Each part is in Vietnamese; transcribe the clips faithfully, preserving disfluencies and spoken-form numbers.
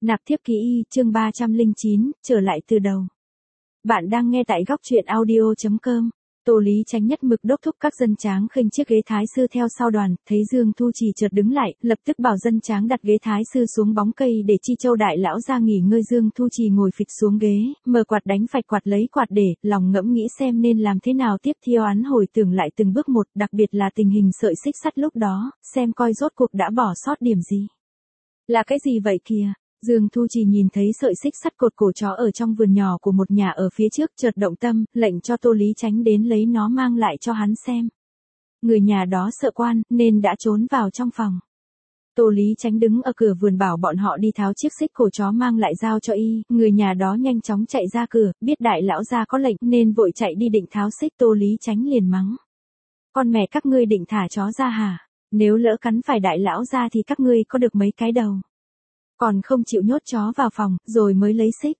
Nạp thiếp ký y, chương ba trăm lẻ chín, trở lại từ đầu. Bạn đang nghe tại góc truyện audio chấm com. Tô Lý Chánh nhất mực đốc thúc các dân tráng khênh chiếc ghế thái sư theo sau đoàn, thấy Dương Thu Trì chợt đứng lại, lập tức bảo dân tráng đặt ghế thái sư xuống bóng cây để Chi Châu đại lão ra nghỉ ngơi. Dương Thu Trì ngồi phịch xuống ghế, mở quạt đánh phạch quạt lấy quạt để, lòng ngẫm nghĩ xem nên làm thế nào tiếp theo. Án hồi tưởng lại từng bước một, đặc biệt là tình hình sợi xích sắt lúc đó, xem coi rốt cuộc đã bỏ sót điểm gì. Là cái gì vậy kìa? Dương Thu Trì nhìn thấy sợi xích sắt cột cổ chó ở trong vườn nhỏ của một nhà ở phía trước, chợt động tâm, lệnh cho Tô Lý Chánh đến lấy nó mang lại cho hắn xem. Người nhà đó sợ quan, nên đã trốn vào trong phòng. Tô Lý Chánh đứng ở cửa vườn bảo bọn họ đi tháo chiếc xích cổ chó mang lại giao cho y, người nhà đó nhanh chóng chạy ra cửa, biết đại lão gia có lệnh nên vội chạy đi định tháo xích. Tô Lý Chánh liền mắng: con mẹ các ngươi định thả chó ra hả? Nếu lỡ cắn phải đại lão gia thì các ngươi có được mấy cái đầu? Còn không chịu nhốt chó vào phòng, rồi mới lấy xích.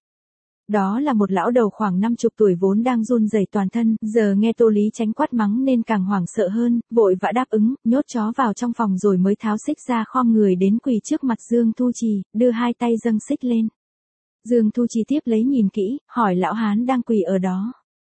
Đó là một lão đầu khoảng năm chục tuổi vốn đang run rẩy toàn thân, giờ nghe Tô Lý Chánh quát mắng nên càng hoảng sợ hơn, vội vã đáp ứng, nhốt chó vào trong phòng rồi mới tháo xích ra, khom người đến quỳ trước mặt Dương Thu Trì, đưa hai tay dâng xích lên. Dương Thu Trì tiếp lấy nhìn kỹ, hỏi lão hán đang quỳ ở đó: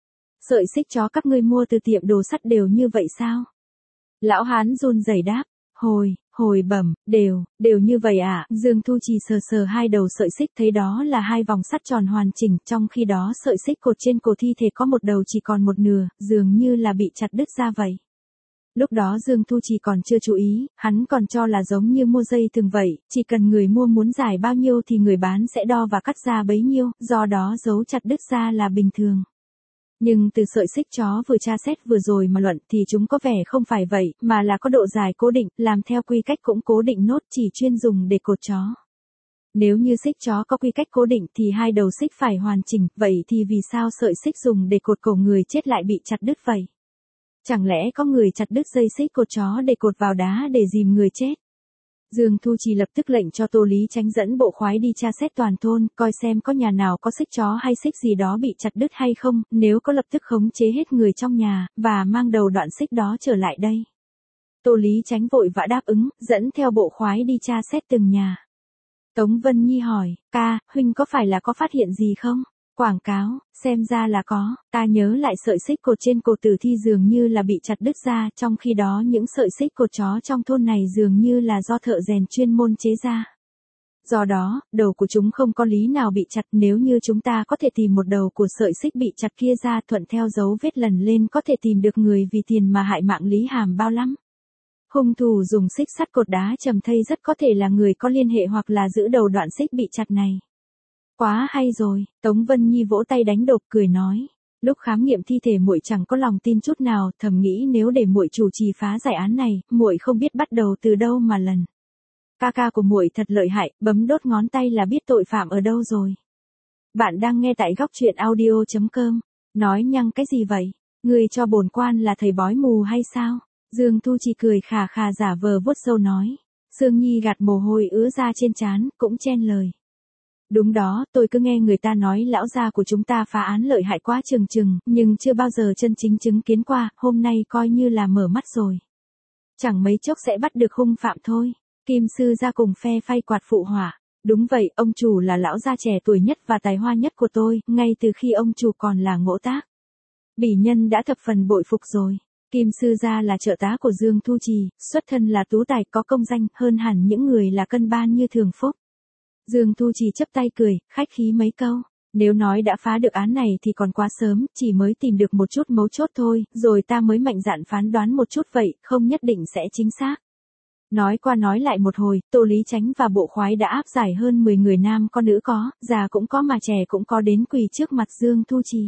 sợi xích chó các ngươi mua từ tiệm đồ sắt đều như vậy sao? Lão hán run rẩy đáp: Hồi, hồi bẩm, đều, đều như vậy ạ. À? Dương Thu Trì sờ sờ hai đầu sợi xích thấy đó là hai vòng sắt tròn hoàn chỉnh, trong khi đó sợi xích cột trên cổ thi thể có một đầu chỉ còn một nửa, dường như là bị chặt đứt ra vậy. Lúc đó Dương Thu Trì còn chưa chú ý, hắn còn cho là giống như mua dây thừng vậy, chỉ cần người mua muốn dài bao nhiêu thì người bán sẽ đo và cắt ra bấy nhiêu, do đó giấu chặt đứt ra là bình thường. Nhưng từ sợi xích chó vừa tra xét vừa rồi mà luận thì chúng có vẻ không phải vậy, mà là có độ dài cố định, làm theo quy cách cũng cố định nốt, chỉ chuyên dùng để cột chó. Nếu như xích chó có quy cách cố định thì hai đầu xích phải hoàn chỉnh, vậy thì vì sao sợi xích dùng để cột cổ người chết lại bị chặt đứt vậy? Chẳng lẽ có người chặt đứt dây xích cột chó để cột vào đá để dìm người chết? Dương Thu Trì lập tức lệnh cho Tô Lý Chánh dẫn bộ khoái đi tra xét toàn thôn, coi xem có nhà nào có xích chó hay xích gì đó bị chặt đứt hay không, nếu có lập tức khống chế hết người trong nhà, và mang đầu đoạn xích đó trở lại đây. Tô Lý Chánh vội vã đáp ứng, dẫn theo bộ khoái đi tra xét từng nhà. Tống Vân Nhi hỏi: ca, huynh có phải là có phát hiện gì không? Quảng cáo, xem ra là có, ta nhớ lại sợi xích cột trên cổ tử thi dường như là bị chặt đứt ra, trong khi đó những sợi xích cột chó trong thôn này dường như là do thợ rèn chuyên môn chế ra. Do đó, đầu của chúng không có lý nào bị chặt, nếu như chúng ta có thể tìm một đầu của sợi xích bị chặt kia ra, thuận theo dấu vết lần lên có thể tìm được người vì tiền mà hại mạng Lý Hàm bao lắm. Hung thủ dùng xích sắt cột đá trầm thây rất có thể là người có liên hệ hoặc là giữ đầu đoạn xích bị chặt này. Quá hay rồi, Tống Vân Nhi vỗ tay đánh đột cười nói. Lúc khám nghiệm thi thể muội chẳng có lòng tin chút nào, thầm nghĩ nếu để muội chủ trì phá giải án này, muội không biết bắt đầu từ đâu mà lần. Ca ca của muội thật lợi hại, bấm đốt ngón tay là biết tội phạm ở đâu rồi. Bạn đang nghe tại góc truyện audio chấm com. Nói nhăng cái gì vậy? Người cho bổn quan là thầy bói mù hay sao? Dương Thu Trì cười khà khà giả vờ vuốt râu nói. Sương Nhi gạt mồ hôi ứa ra trên trán, cũng chen lời. Đúng đó, tôi cứ nghe người ta nói lão gia của chúng ta phá án lợi hại quá chừng chừng, nhưng chưa bao giờ chân chính chứng kiến qua, hôm nay coi như là mở mắt rồi. Chẳng mấy chốc sẽ bắt được hung phạm thôi. Kim sư ra cùng phe phay quạt phụ họa. Đúng vậy, ông chủ là lão gia trẻ tuổi nhất và tài hoa nhất của tôi, ngay từ khi ông chủ còn là ngỗ tác. Bỉ nhân đã thập phần bội phục rồi. Kim sư gia là trợ tá của Dương Thu Trì, xuất thân là tú tài có công danh, hơn hẳn những người là cân ban như Thường Phúc. Dương Thu Trì chấp tay cười, khách khí mấy câu. Nếu nói đã phá được án này thì còn quá sớm, chỉ mới tìm được một chút mấu chốt thôi, rồi ta mới mạnh dạn phán đoán một chút vậy, không nhất định sẽ chính xác. Nói qua nói lại một hồi, Tô Lý Chánh và bộ khoái đã áp giải hơn mười người nam có nữ có, già cũng có mà trẻ cũng có đến quỳ trước mặt Dương Thu Trì.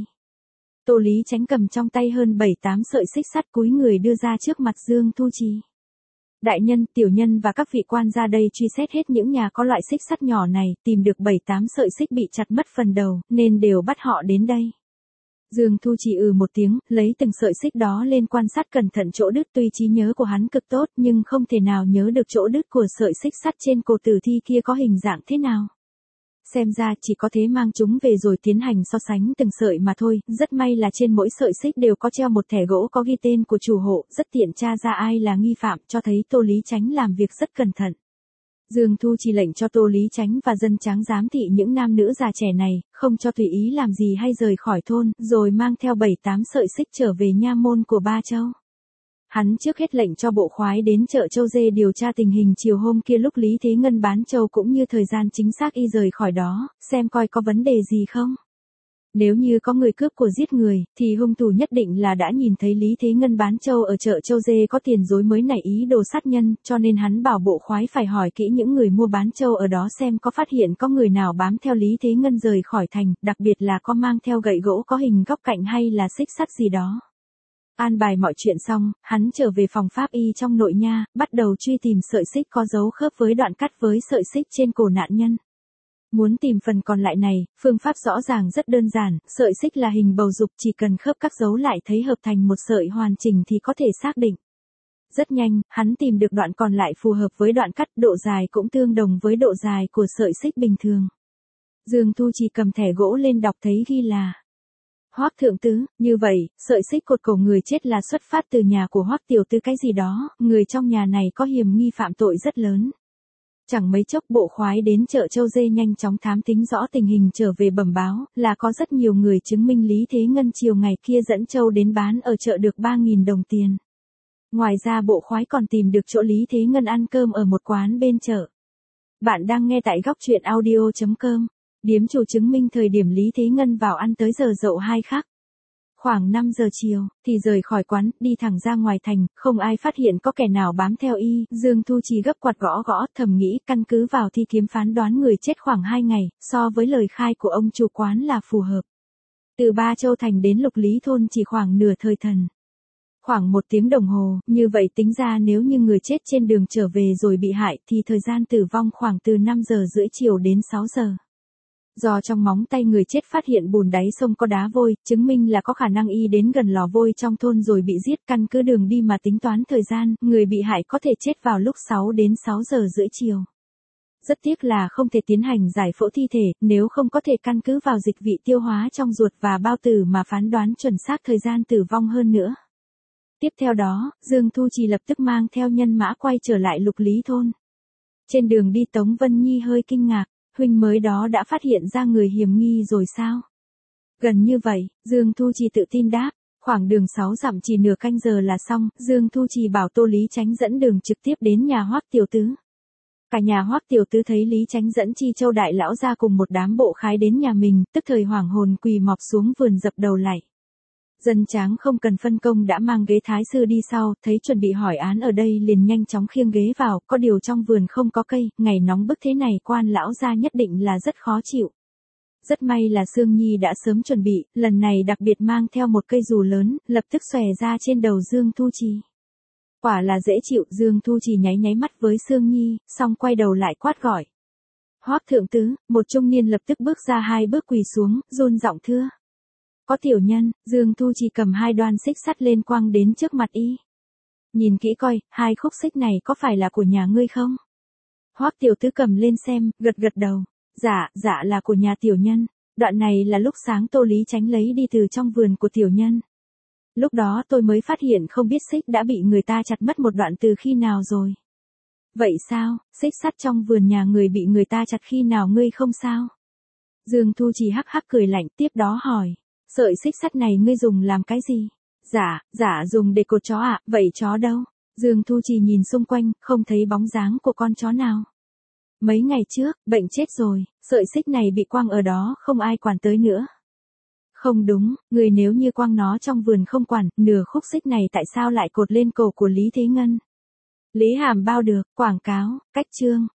Tô Lý Chánh cầm trong tay hơn bảy tám sợi xích sắt cúi người đưa ra trước mặt Dương Thu Trì. Đại nhân, tiểu nhân và các vị quan ra đây truy xét hết những nhà có loại xích sắt nhỏ này, tìm được bảy tám sợi xích bị chặt mất phần đầu, nên đều bắt họ đến đây. Dương Thu Trì ừ một tiếng, lấy từng sợi xích đó lên quan sát cẩn thận chỗ đứt, tuy trí nhớ của hắn cực tốt nhưng không thể nào nhớ được chỗ đứt của sợi xích sắt trên cổ tử thi kia có hình dạng thế nào. Xem ra chỉ có thế mang chúng về rồi tiến hành so sánh từng sợi mà thôi, rất may là trên mỗi sợi xích đều có treo một thẻ gỗ có ghi tên của chủ hộ, rất tiện tra ra ai là nghi phạm, cho thấy Tô Lý Chánh làm việc rất cẩn thận. Dương Thu Trì lệnh cho Tô Lý Chánh và dân tráng giám thị những nam nữ già trẻ này, không cho tùy ý làm gì hay rời khỏi thôn, rồi mang theo bảy tám sợi xích trở về nha môn của Ba Châu. Hắn trước hết lệnh cho bộ khoái đến chợ Châu Dê điều tra tình hình chiều hôm kia lúc Lý Thế Ngân bán châu cũng như thời gian chính xác y rời khỏi đó, xem coi có vấn đề gì không. Nếu như có người cướp của giết người, thì hung thủ nhất định là đã nhìn thấy Lý Thế Ngân bán châu ở chợ Châu Dê có tiền dối mới nảy ý đồ sát nhân, cho nên hắn bảo bộ khoái phải hỏi kỹ những người mua bán châu ở đó xem có phát hiện có người nào bám theo Lý Thế Ngân rời khỏi thành, đặc biệt là có mang theo gậy gỗ có hình góc cạnh hay là xích sắt gì đó. An bài mọi chuyện xong, hắn trở về phòng pháp y trong nội nha, bắt đầu truy tìm sợi xích có dấu khớp với đoạn cắt với sợi xích trên cổ nạn nhân. Muốn tìm phần còn lại này, phương pháp rõ ràng rất đơn giản, sợi xích là hình bầu dục, chỉ cần khớp các dấu lại thấy hợp thành một sợi hoàn chỉnh thì có thể xác định. Rất nhanh, hắn tìm được đoạn còn lại phù hợp với đoạn cắt, độ dài cũng tương đồng với độ dài của sợi xích bình thường. Dương Thu Trì cầm thẻ gỗ lên đọc thấy ghi là Hoắc thượng tứ, như vậy, sợi xích cột cổ người chết là xuất phát từ nhà của Hoắc tiểu tứ cái gì đó, người trong nhà này có hiểm nghi phạm tội rất lớn. Chẳng mấy chốc bộ khoái đến chợ Châu Dê nhanh chóng thám tính rõ tình hình trở về bẩm báo, là có rất nhiều người chứng minh Lý Thế Ngân chiều ngày kia dẫn châu đến bán ở chợ được ba nghìn đồng tiền. Ngoài ra bộ khoái còn tìm được chỗ Lý Thế Ngân ăn cơm ở một quán bên chợ. Bạn đang nghe tại góc truyện audio chấm com. Điếm chủ chứng minh thời điểm Lý Thế Ngân vào ăn tới giờ dậu hai khắc. Khoảng năm giờ chiều, thì rời khỏi quán, đi thẳng ra ngoài thành, không ai phát hiện có kẻ nào bám theo y, Dương Thu Trì gấp quạt gõ gõ, thầm nghĩ căn cứ vào thi kiếm phán đoán người chết khoảng hai ngày, so với lời khai của ông chủ quán là phù hợp. Từ Ba Châu thành đến Lục Lý thôn chỉ khoảng nửa thời thần. Khoảng một tiếng đồng hồ, như vậy tính ra nếu như người chết trên đường trở về rồi bị hại thì thời gian tử vong khoảng từ năm giờ rưỡi chiều đến sáu giờ. Do trong móng tay người chết phát hiện bùn đáy sông có đá vôi, chứng minh là có khả năng y đến gần lò vôi trong thôn rồi bị giết, căn cứ đường đi mà tính toán thời gian, người bị hại có thể chết vào lúc sáu đến sáu giờ rưỡi chiều. Rất tiếc là không thể tiến hành giải phẫu thi thể, nếu không có thể căn cứ vào dịch vị tiêu hóa trong ruột và bao tử mà phán đoán chuẩn xác thời gian tử vong hơn nữa. Tiếp theo đó, Dương Thu Trì lập tức mang theo nhân mã quay trở lại Lục Lý thôn. Trên đường đi Tống Vân Nhi hơi kinh ngạc. Huynh mới đó đã phát hiện ra người hiểm nghi rồi sao? Gần như vậy, Dương Thu Trì tự tin đáp, khoảng đường sáu dặm chỉ nửa canh giờ là xong, Dương Thu Trì bảo Tô Lý Chánh dẫn đường trực tiếp đến nhà Hoắc tiểu tứ. Cả nhà Hoắc tiểu tứ thấy Lý Chánh dẫn Chi Châu đại lão ra cùng một đám bộ khái đến nhà mình, tức thời hoảng hồn quỳ mọp xuống vườn dập đầu lạy. Dân tráng không cần phân công đã mang ghế thái sư đi sau, thấy chuẩn bị hỏi án ở đây liền nhanh chóng khiêng ghế vào, có điều trong vườn không có cây, ngày nóng bức thế này quan lão gia nhất định là rất khó chịu. Rất may là Sương Nhi đã sớm chuẩn bị, lần này đặc biệt mang theo một cây dù lớn, lập tức xòe ra trên đầu Dương Thu Trì. Quả là dễ chịu, Dương Thu Trì nháy nháy mắt với Sương Nhi, xong quay đầu lại quát gọi. Hoắc thượng tứ, một trung niên lập tức bước ra hai bước quỳ xuống, run giọng thưa. Có tiểu nhân, Dương Thu Trì cầm hai đoan xích sắt lên quăng đến trước mặt y. Nhìn kỹ coi, hai khúc xích này có phải là của nhà ngươi không? Hoắc tiểu tứ cầm lên xem, gật gật đầu. Dạ, dạ là của nhà tiểu nhân. Đoạn này là lúc sáng Tô Lý Chánh lấy đi từ trong vườn của tiểu nhân. Lúc đó tôi mới phát hiện không biết xích đã bị người ta chặt mất một đoạn từ khi nào rồi. Vậy sao, xích sắt trong vườn nhà người bị người ta chặt khi nào ngươi không sao? Dương Thu Trì hắc hắc cười lạnh tiếp đó hỏi. Sợi xích sắt này ngươi dùng làm cái gì? Dạ, dạ dùng để cột chó ạ, à, vậy chó đâu? Dương Thu Trì nhìn xung quanh, không thấy bóng dáng của con chó nào. Mấy ngày trước, bệnh chết rồi, sợi xích này bị quăng ở đó, không ai quản tới nữa. Không đúng, người nếu như quăng nó trong vườn không quản, nửa khúc xích này tại sao lại cột lên cổ của Lý Thế Ngân? Lý Hàm bao được, quảng cáo, cách chương.